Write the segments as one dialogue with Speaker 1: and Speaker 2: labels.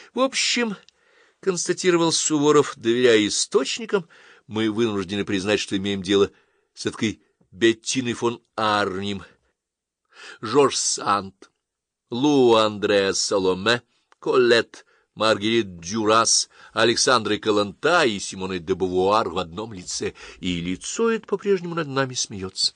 Speaker 1: В общем, — констатировал Суворов, доверяя источникам, — мы вынуждены признать, что имеем дело с этой Беттиной фон Арнем, Жорж Санд, Лу Андреа Саломе, Коллет, Маргарет Дюрас, Александрой Каланта и Симоной де Бувуар в одном лице, и лицо это по-прежнему над нами смеется.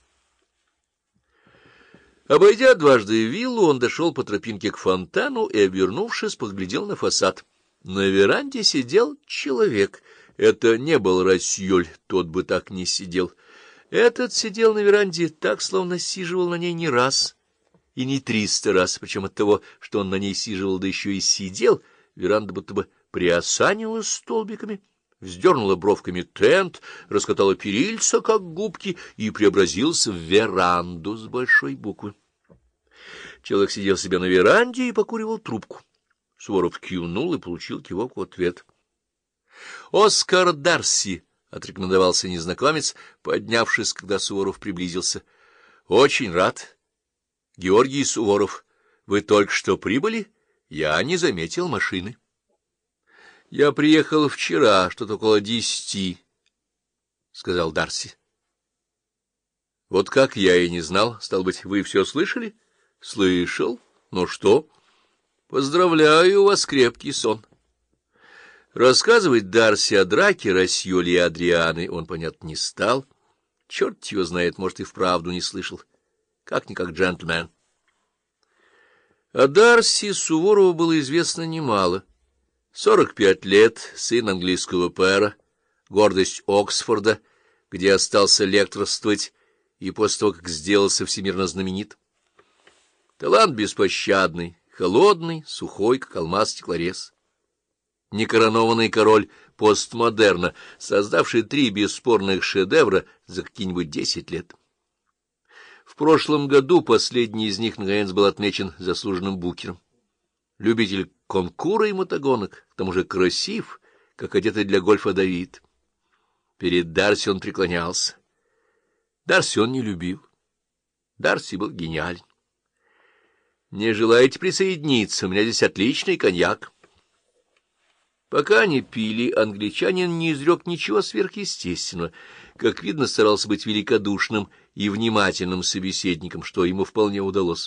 Speaker 1: Обойдя дважды виллу, он дошел по тропинке к фонтану и, обернувшись, поглядел на фасад. На веранде сидел человек. Это не был Рассьоль, тот бы так не сидел. Этот сидел на веранде так, словно сиживал на ней не раз и не 300 раз, причем от того, что он на ней сиживал, да еще и сидел, веранда будто бы приосанилась столбиками, вздернула бровками тент, раскатала перильца, как губки, и преобразился в веранду с большой буквы. Человек сидел себе на веранде и покуривал трубку. Суворов кивнул и получил кивок в ответ. — Оскар Дарси, — отрекомендовался незнакомец, поднявшись, когда Суворов приблизился. — Очень рад. — Георгий Суворов, вы только что прибыли? Я не заметил машины. — Я приехал вчера, что-то около 10, — сказал Дарси. — Вот как я и не знал. Стало быть, вы все слышали? — Слышал. Ну что? — Поздравляю, у вас крепкий сон. Рассказывать Дарси о драке Рассьоли и Адрианы он, понятно, не стал. Черт его знает, может, и вправду не слышал. Как-никак джентльмен. О Дарси Суворову было известно немало. 45 лет, сын английского пэра, гордость Оксфорда, где остался лекторствовать и после того, как сделался всемирно знаменит. Талант беспощадный, холодный, сухой, как алмаз-стеклорез. Некоронованный король постмодерна, создавший 3 бесспорных шедевра за какие-нибудь 10 лет. В прошлом году последний из них, наконец, был отмечен заслуженным букером. Любитель конкура и мотогонок, к тому же красив, как одетый для гольфа Давид. Перед Дарси он преклонялся. Дарси он не любил. Дарси был гениален. «Не желаете присоединиться? У меня здесь отличный коньяк». Пока они пили, англичанин не изрек ничего сверхъестественного. Как видно, старался быть великодушным и внимательным собеседником, что ему вполне удалось.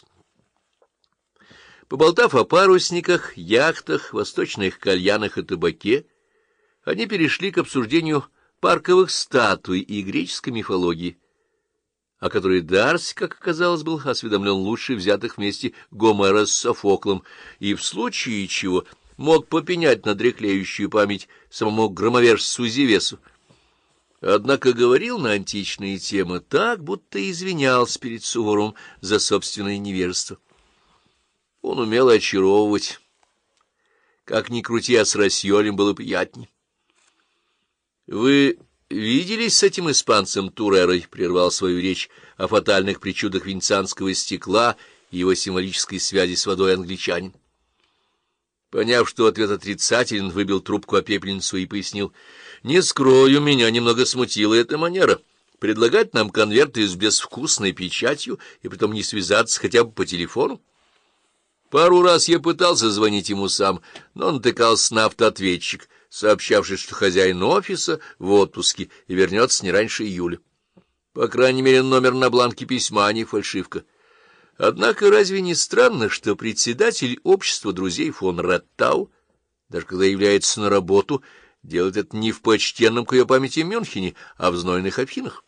Speaker 1: Поболтав о парусниках, яхтах, восточных кальянах и табаке, они перешли к обсуждению парковых статуй и греческой мифологии, о которой Дарси, как оказалось, был осведомлен лучше взятых вместе Гомера с Софоклом, и в случае чего мог попенять на дряхлеющую память самому громовержцу Зевесу. Однако говорил на античные темы так, будто извинялся перед Суворовым за собственное невежество. Он умел очаровывать. Как ни крути, а с Рассьолем было приятней. — Вы виделись с этим испанцем Турерой? — прервал свою речь о фатальных причудах венецианского стекла и его символической связи с водой англичанин. Поняв, что ответ отрицателен, выбил трубку о пепельницу и пояснил: — Не скрою, меня немного смутила эта манера. Предлагать нам конверты с безвкусной печатью и притом не связаться хотя бы по телефону. Пару раз я пытался звонить ему сам, но натыкался на автоответчик, сообщавший, что хозяин офиса в отпуске и вернется не раньше июля. По крайней мере, номер на бланке письма, а не фальшивка. Однако разве не странно, что председатель общества друзей фон Реттау, даже когда является на работу, делает это не в почтенном к ее памяти Мюнхене, а в знойных Афинах?